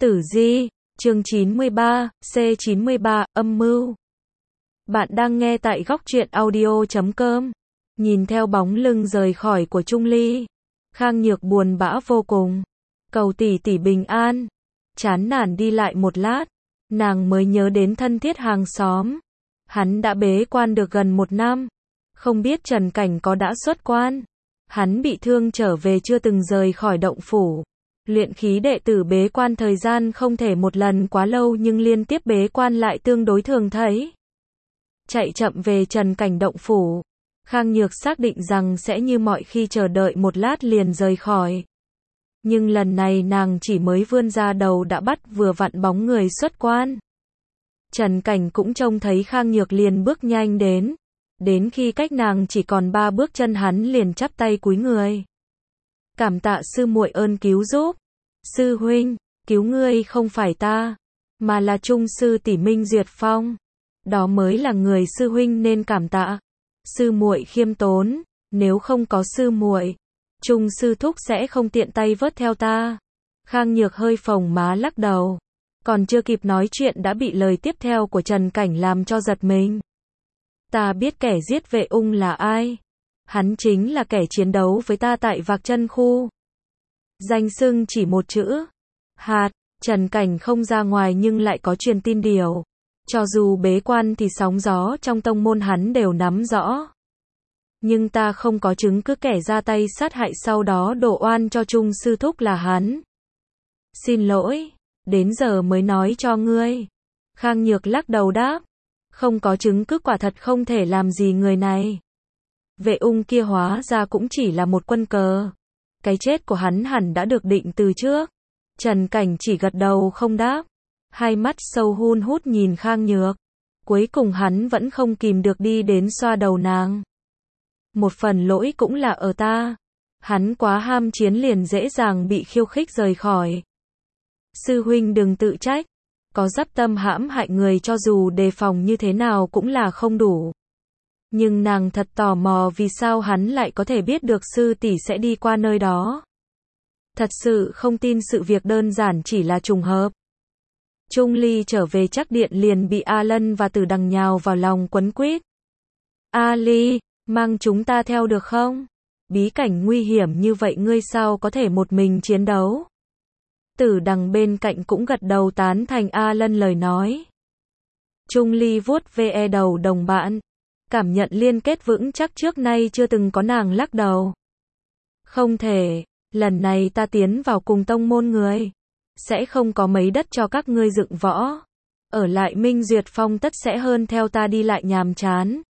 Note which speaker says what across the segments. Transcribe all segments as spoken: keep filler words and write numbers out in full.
Speaker 1: Tử Di, chương chín mươi ba, C chín mươi ba, âm mưu. Bạn đang nghe tại góc truyện audio chấm com. Nhìn theo bóng lưng rời khỏi của Trung Ly, Khang Nhược buồn bã vô cùng. Cầu tỷ tỷ bình an. Chán nản đi lại một lát, nàng mới nhớ đến thân thiết hàng xóm. Hắn đã bế quan được gần một năm. Không biết Trần Cảnh có đã xuất quan. Hắn bị thương trở về chưa từng rời khỏi động phủ. Luyện khí đệ tử bế quan thời gian không thể một lần quá lâu nhưng liên tiếp bế quan lại tương đối thường thấy. Chạy chậm về Trần Cảnh động phủ, Khang Nhược xác định rằng sẽ như mọi khi chờ đợi một lát liền rời khỏi. Nhưng lần này nàng chỉ mới vươn ra đầu đã bắt vừa vặn bóng người xuất quan. Trần Cảnh cũng trông thấy Khang Nhược liền bước nhanh đến. Đến khi cách nàng chỉ còn ba bước chân hắn liền chắp tay cúi người. Cảm tạ sư muội ơn cứu giúp. Sư huynh, cứu ngươi không phải ta, mà là Trung sư tỷ Minh Duyệt Phong. Đó mới là người sư huynh nên cảm tạ. Sư muội khiêm tốn, nếu không có sư muội, Trung sư thúc sẽ không tiện tay vớt theo ta. Khang Nhược hơi phồng má lắc đầu. Còn chưa kịp nói chuyện đã bị lời tiếp theo của Trần Cảnh làm cho giật mình. Ta biết kẻ giết vệ ung là ai. Hắn chính là kẻ chiến đấu với ta tại Vạc Chân khu. Danh xưng chỉ một chữ. Hạt. Trần Cảnh không ra ngoài nhưng lại có truyền tin điều. Cho dù bế quan thì sóng gió trong tông môn hắn đều nắm rõ. Nhưng ta không có chứng cứ kẻ ra tay sát hại sau đó đổ oan cho Trung sư thúc là hắn. Xin lỗi, đến giờ mới nói cho ngươi. Khang Nhược lắc đầu đáp. Không có chứng cứ quả thật không thể làm gì người này. Vệ ung kia hóa ra cũng chỉ là một quân cờ. Cái chết của hắn hẳn đã được định từ trước. Trần Cảnh chỉ gật đầu không đáp. Hai mắt sâu hun hút nhìn Khang Nhược. Cuối cùng hắn vẫn không kìm được đi đến xoa đầu nàng. Một phần lỗi cũng là ở ta. Hắn quá ham chiến liền dễ dàng bị khiêu khích rời khỏi. Sư huynh đừng tự trách. Có dắp tâm hãm hại người cho dù đề phòng như thế nào cũng là không đủ. Nhưng nàng thật tò mò vì sao hắn lại có thể biết được sư tỷ sẽ đi qua nơi đó. Thật sự không tin sự việc đơn giản chỉ là trùng hợp. Trung Ly trở về chắc điện liền bị A Lân và Tử Đằng nhào vào lòng quấn quýt. A Ly, mang chúng ta theo được không? Bí cảnh nguy hiểm như vậy ngươi sao có thể một mình chiến đấu? Tử Đằng bên cạnh cũng gật đầu tán thành A Lân lời nói. Trung Ly vuốt ve đầu đồng bạn. Cảm nhận liên kết vững chắc trước nay chưa từng có nàng lắc đầu. Không thể, lần này ta tiến vào cùng tông môn người. Sẽ không có mấy đất cho các ngươi dựng võ. Ở lại Minh Duyệt Phong tất sẽ hơn theo ta đi lại nhàm chán.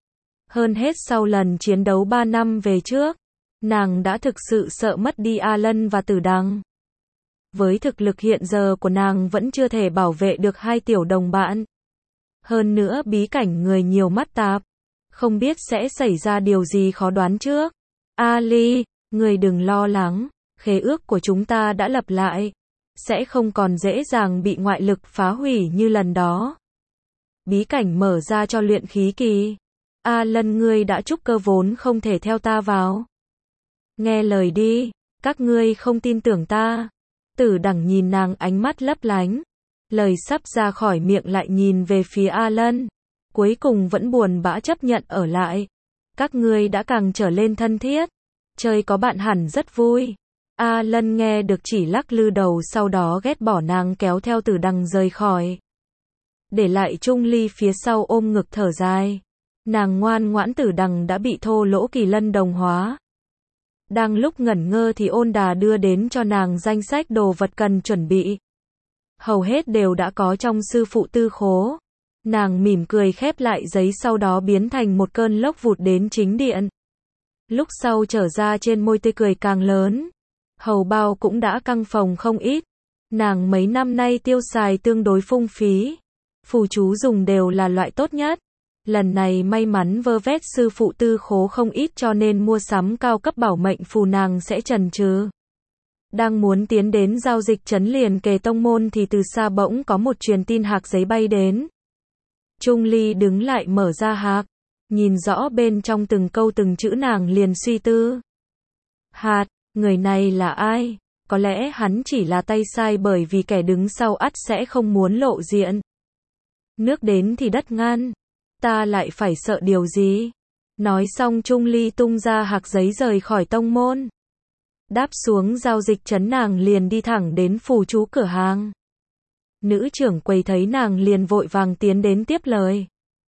Speaker 1: Hơn hết sau lần chiến đấu ba năm về trước, nàng đã thực sự sợ mất đi A Lân và Tử Đằng. Với thực lực hiện giờ của nàng vẫn chưa thể bảo vệ được hai tiểu đồng bạn. Hơn nữa bí cảnh người nhiều mắt tạp. Không biết sẽ xảy ra điều gì khó đoán trước. A Ly, người đừng lo lắng. Khế ước của chúng ta đã lập lại. Sẽ không còn dễ dàng bị ngoại lực phá hủy như lần đó. Bí cảnh mở ra cho luyện khí kỳ. A Lân ngươi đã trúc cơ vốn không thể theo ta vào. Nghe lời đi, các ngươi không tin tưởng ta. Tử Đằng nhìn nàng ánh mắt lấp lánh. Lời sắp ra khỏi miệng lại nhìn về phía A Lân. Cuối cùng vẫn buồn bã chấp nhận ở lại. Các ngươi đã càng trở lên thân thiết. Chơi có bạn hẳn rất vui. A Lân nghe được chỉ lắc lư đầu sau đó ghét bỏ nàng kéo theo Tử Đằng rời khỏi. Để lại Trung Ly phía sau ôm ngực thở dài. Nàng ngoan ngoãn Tử Đằng đã bị thô lỗ kỳ lân đồng hóa. Đang lúc ngẩn ngơ thì Ôn Đà đưa đến cho nàng danh sách đồ vật cần chuẩn bị. Hầu hết đều đã có trong sư phụ tư khố. Nàng mỉm cười khép lại giấy sau đó biến thành một cơn lốc vụt đến chính điện. Lúc sau trở ra trên môi tươi cười càng lớn. Hầu bao cũng đã căng phồng không ít. Nàng mấy năm nay tiêu xài tương đối phung phí. Phù chú dùng đều là loại tốt nhất. Lần này may mắn vơ vét sư phụ tư khố không ít cho nên mua sắm cao cấp bảo mệnh phù nàng sẽ chần chừ. Đang muốn tiến đến giao dịch trấn liền kề tông môn thì từ xa bỗng có một truyền tin hạc giấy bay đến. Trung Ly đứng lại mở ra hạc. Nhìn rõ bên trong từng câu từng chữ nàng liền suy tư. Hạt, người này là ai? Có lẽ hắn chỉ là tay sai bởi vì kẻ đứng sau ắt sẽ không muốn lộ diện. Nước đến thì đất ngăn. Ta lại phải sợ điều gì? Nói xong Trung Ly tung ra hạc giấy rời khỏi tông môn. Đáp xuống giao dịch trấn nàng liền đi thẳng đến phù chú cửa hàng. Nữ trưởng quầy thấy nàng liền vội vàng tiến đến tiếp lời.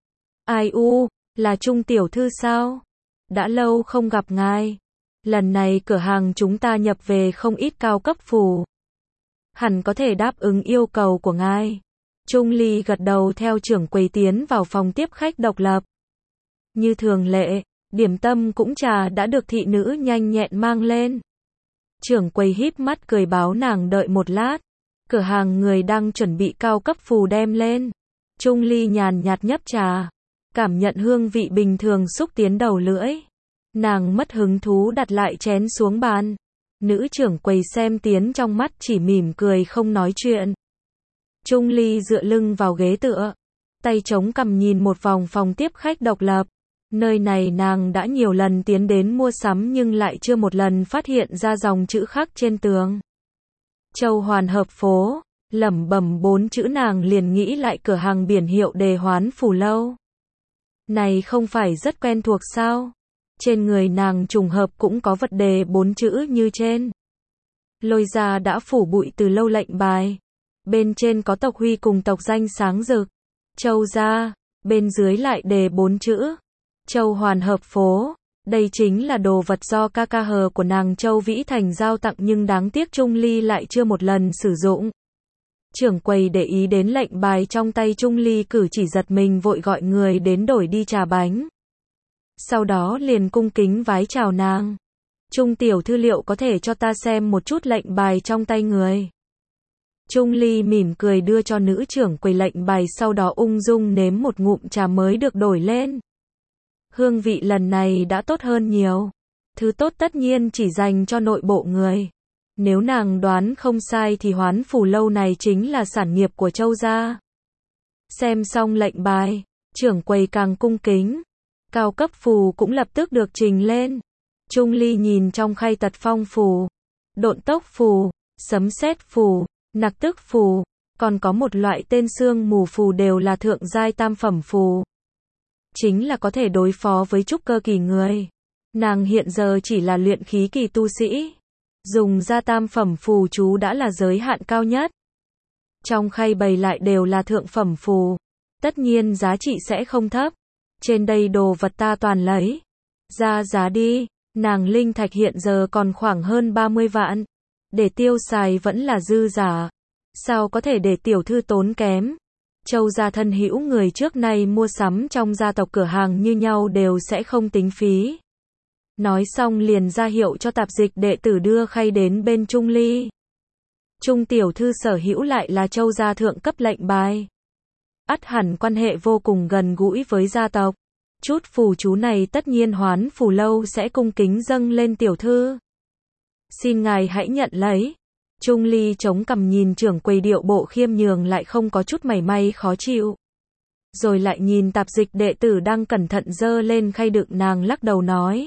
Speaker 1: Ai u, là Trung tiểu thư sao? Đã lâu không gặp ngài. Lần này cửa hàng chúng ta nhập về không ít cao cấp phù. Hẳn có thể đáp ứng yêu cầu của ngài. Trung Ly gật đầu theo trưởng quầy tiến vào phòng tiếp khách độc lập. Như thường lệ, điểm tâm cũng trà đã được thị nữ nhanh nhẹn mang lên. Trưởng quầy híp mắt cười báo nàng đợi một lát. Cửa hàng người đang chuẩn bị cao cấp phù đem lên. Trung Ly nhàn nhạt nhấp trà. Cảm nhận hương vị bình thường xúc tiến đầu lưỡi. Nàng mất hứng thú đặt lại chén xuống bàn. Nữ trưởng quầy xem tiến trong mắt chỉ mỉm cười không nói chuyện. Trung Ly dựa lưng vào ghế tựa. Tay chống cằm nhìn một vòng phòng tiếp khách độc lập. Nơi này nàng đã nhiều lần tiến đến mua sắm nhưng lại chưa một lần phát hiện ra dòng chữ khắc trên tường. Châu Hoàn Hợp Phố, lẩm bẩm bốn chữ nàng liền nghĩ lại cửa hàng biển hiệu Đề Hoán Phù Lâu. Này không phải rất quen thuộc sao? Trên người nàng trùng hợp cũng có vật đề bốn chữ như trên. Lôi ra đã phủ bụi từ lâu lệnh bài. Bên trên có tộc huy cùng tộc danh sáng rực. Châu gia, bên dưới lại đề bốn chữ. Châu Hoàn Hợp Phố. Đây chính là đồ vật do ca ca hờ của nàng Châu Vĩ Thành giao tặng nhưng đáng tiếc Trung Ly lại chưa một lần sử dụng. Trưởng quầy để ý đến lệnh bài trong tay Trung Ly cử chỉ giật mình vội gọi người đến đổi đi trà bánh. Sau đó liền cung kính vái chào nàng. Trung tiểu thư liệu có thể cho ta xem một chút lệnh bài trong tay người. Trung Ly mỉm cười đưa cho nữ trưởng quầy lệnh bài sau đó ung dung nếm một ngụm trà mới được đổi lên. Hương vị lần này đã tốt hơn nhiều. Thứ tốt tất nhiên chỉ dành cho nội bộ người. Nếu nàng đoán không sai thì Hoán Phù Lâu này chính là sản nghiệp của Châu gia. Xem xong lệnh bài, trưởng quầy càng cung kính. Cao cấp phù cũng lập tức được trình lên. Trung Ly nhìn trong khay tật phong phù, độn tốc phù, sấm sét phù, nặc tức phù, còn có một loại tên sương mù phù đều là thượng giai tam phẩm phù. Chính là có thể đối phó với trúc cơ kỳ người. Nàng hiện giờ chỉ là luyện khí kỳ tu sĩ. Dùng ra tam phẩm phù chú đã là giới hạn cao nhất. Trong khay bày lại đều là thượng phẩm phù. Tất nhiên giá trị sẽ không thấp. Trên đây đồ vật ta toàn lấy. Ra giá đi. Nàng linh thạch hiện giờ còn khoảng hơn ba mươi vạn. Để tiêu xài vẫn là dư giả. Sao có thể để tiểu thư tốn kém. Châu gia thân hữu người trước nay mua sắm trong gia tộc cửa hàng như nhau đều sẽ không tính phí. Nói xong liền ra hiệu cho tạp dịch đệ tử đưa khay đến bên Trung Ly. Trung tiểu thư sở hữu lại là Châu gia thượng cấp lệnh bài. Ắt hẳn quan hệ vô cùng gần gũi với gia tộc. Chút phù chú này tất nhiên Hoán Phù Lâu sẽ cung kính dâng lên tiểu thư. Xin ngài hãy nhận lấy. Trung Ly chống cằm nhìn trưởng quầy điệu bộ khiêm nhường lại không có chút mảy may khó chịu. Rồi lại nhìn tạp dịch đệ tử đang cẩn thận dơ lên khay đựng nàng lắc đầu nói.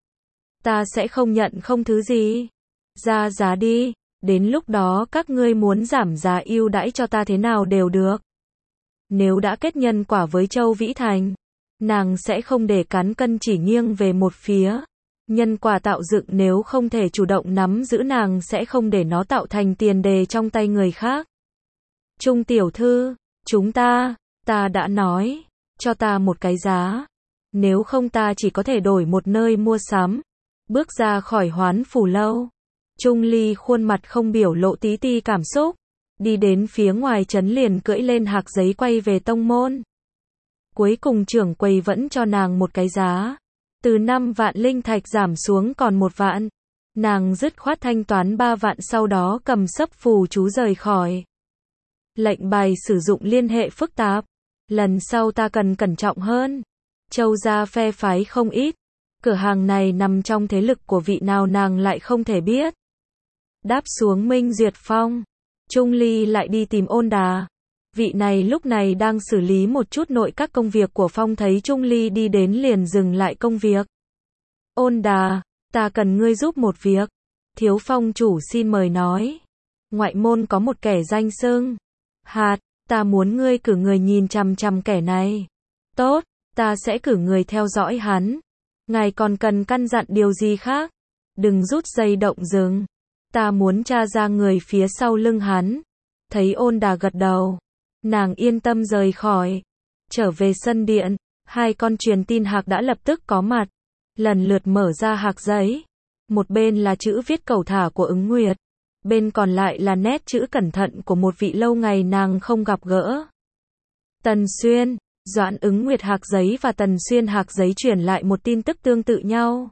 Speaker 1: Ta sẽ không nhận không thứ gì. Ra giá đi, đến lúc đó các ngươi muốn giảm giá ưu đãi cho ta thế nào đều được. Nếu đã kết nhân quả với Châu Vĩ Thành, nàng sẽ không để cán cân chỉ nghiêng về một phía. Nhân quả tạo dựng nếu không thể chủ động nắm giữ nàng sẽ không để nó tạo thành tiền đề trong tay người khác. Trung tiểu thư, chúng ta, ta đã nói, cho ta một cái giá. Nếu không ta chỉ có thể đổi một nơi mua sắm. Bước ra khỏi Hoán Phù Lâu. Trung Ly khuôn mặt không biểu lộ tí ti cảm xúc. Đi đến phía ngoài trấn liền cưỡi lên hạc giấy quay về tông môn. Cuối cùng trưởng quầy vẫn cho nàng một cái giá. Từ năm vạn linh thạch giảm xuống còn một vạn. Nàng dứt khoát thanh toán ba vạn sau đó cầm sấp phù chú rời khỏi. Lệnh bài sử dụng liên hệ phức tạp. Lần sau ta cần cẩn trọng hơn. Châu gia phe phái không ít. Cửa hàng này nằm trong thế lực của vị nào nàng lại không thể biết. Đáp xuống Minh Duyệt Phong. Trung Ly lại đi tìm Ôn Đà. Vị này lúc này đang xử lý một chút nội các công việc của Phong thấy Trung Ly đi đến liền dừng lại công việc. Ôn Đà, ta cần ngươi giúp một việc. Thiếu phong chủ xin mời nói. Ngoại môn có một kẻ danh xưng. Hạt, ta muốn ngươi cử người nhìn chằm chằm kẻ này. Tốt, ta sẽ cử người theo dõi hắn. Ngài còn cần căn dặn điều gì khác? Đừng rút dây động rừng. Ta muốn tra ra người phía sau lưng hắn. Thấy Ôn Đà gật đầu. Nàng yên tâm rời khỏi. Trở về sân điện. Hai con truyền tin hạc đã lập tức có mặt. Lần lượt mở ra hạc giấy. Một bên là chữ viết cầu thả của Ứng Nguyệt. Bên còn lại là nét chữ cẩn thận của một vị lâu ngày nàng không gặp gỡ. Tần Xuyên, Doãn Ứng Nguyệt hạc giấy và Tần Xuyên hạc giấy truyền lại một tin tức tương tự nhau.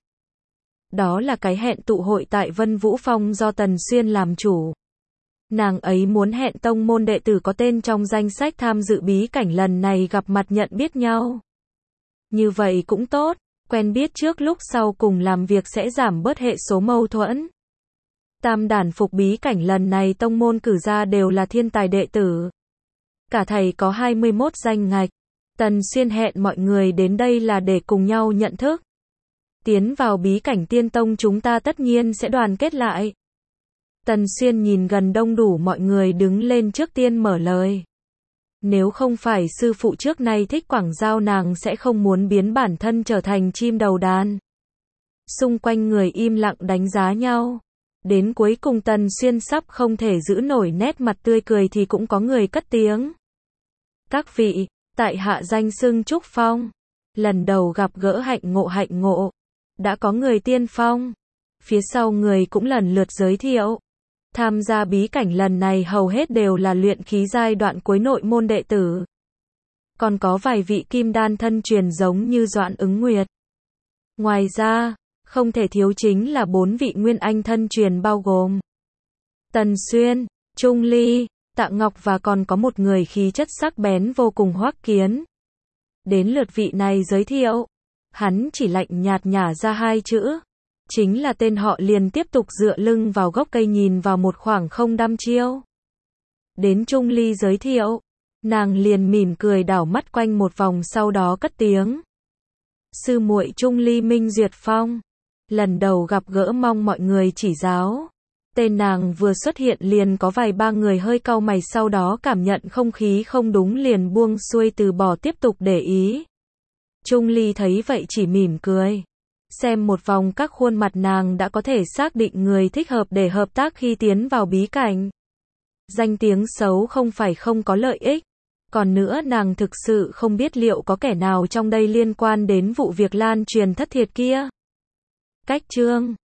Speaker 1: Đó là cái hẹn tụ hội tại Vân Vũ Phong do Tần Xuyên làm chủ. Nàng ấy muốn hẹn tông môn đệ tử có tên trong danh sách tham dự bí cảnh lần này gặp mặt nhận biết nhau. Như vậy cũng tốt, quen biết trước lúc sau cùng làm việc sẽ giảm bớt hệ số mâu thuẫn. Tam đản phục bí cảnh lần này tông môn cử ra đều là thiên tài đệ tử. Cả thầy có hai mươi mốt danh ngạch. Tần Xuyên hẹn mọi người đến đây là để cùng nhau nhận thức. Tiến vào bí cảnh tiên tông chúng ta tất nhiên sẽ đoàn kết lại. Tần Xuyên nhìn gần đông đủ mọi người đứng lên trước tiên mở lời. Nếu không phải sư phụ trước nay thích quảng giao nàng sẽ không muốn biến bản thân trở thành chim đầu đàn. Xung quanh người im lặng đánh giá nhau. Đến cuối cùng Tần Xuyên sắp không thể giữ nổi nét mặt tươi cười thì cũng có người cất tiếng. Các vị, tại hạ danh xưng Trúc Phong. Lần đầu gặp gỡ hạnh ngộ hạnh ngộ. Đã có người tiên phong. Phía sau người cũng lần lượt giới thiệu. Tham gia bí cảnh lần này hầu hết đều là luyện khí giai đoạn cuối nội môn đệ tử. Còn có vài vị kim đan thân truyền giống như Doãn Ứng Nguyệt. Ngoài ra, không thể thiếu chính là bốn vị nguyên anh thân truyền bao gồm Tần Xuyên, Trung Ly, Tạ Ngọc và còn có một người khí chất sắc bén vô cùng Hoắc Kiến. Đến lượt vị này giới thiệu, hắn chỉ lạnh nhạt nhả ra hai chữ. Chính là tên họ liền tiếp tục dựa lưng vào gốc cây nhìn vào một khoảng không đăm chiêu. Đến Trung Ly giới thiệu, nàng liền mỉm cười đảo mắt quanh một vòng sau đó cất tiếng. Sư muội Trung Ly Minh Duyệt Phong. Lần đầu gặp gỡ mong mọi người chỉ giáo. Tên nàng vừa xuất hiện liền có vài ba người hơi cau mày sau đó cảm nhận không khí không đúng liền buông xuôi từ bỏ tiếp tục để ý. Trung Ly thấy vậy chỉ mỉm cười. Xem một vòng các khuôn mặt nàng đã có thể xác định người thích hợp để hợp tác khi tiến vào bí cảnh. Danh tiếng xấu không phải không có lợi ích. Còn nữa nàng thực sự không biết liệu có kẻ nào trong đây liên quan đến vụ việc lan truyền thất thiệt kia. Cách chương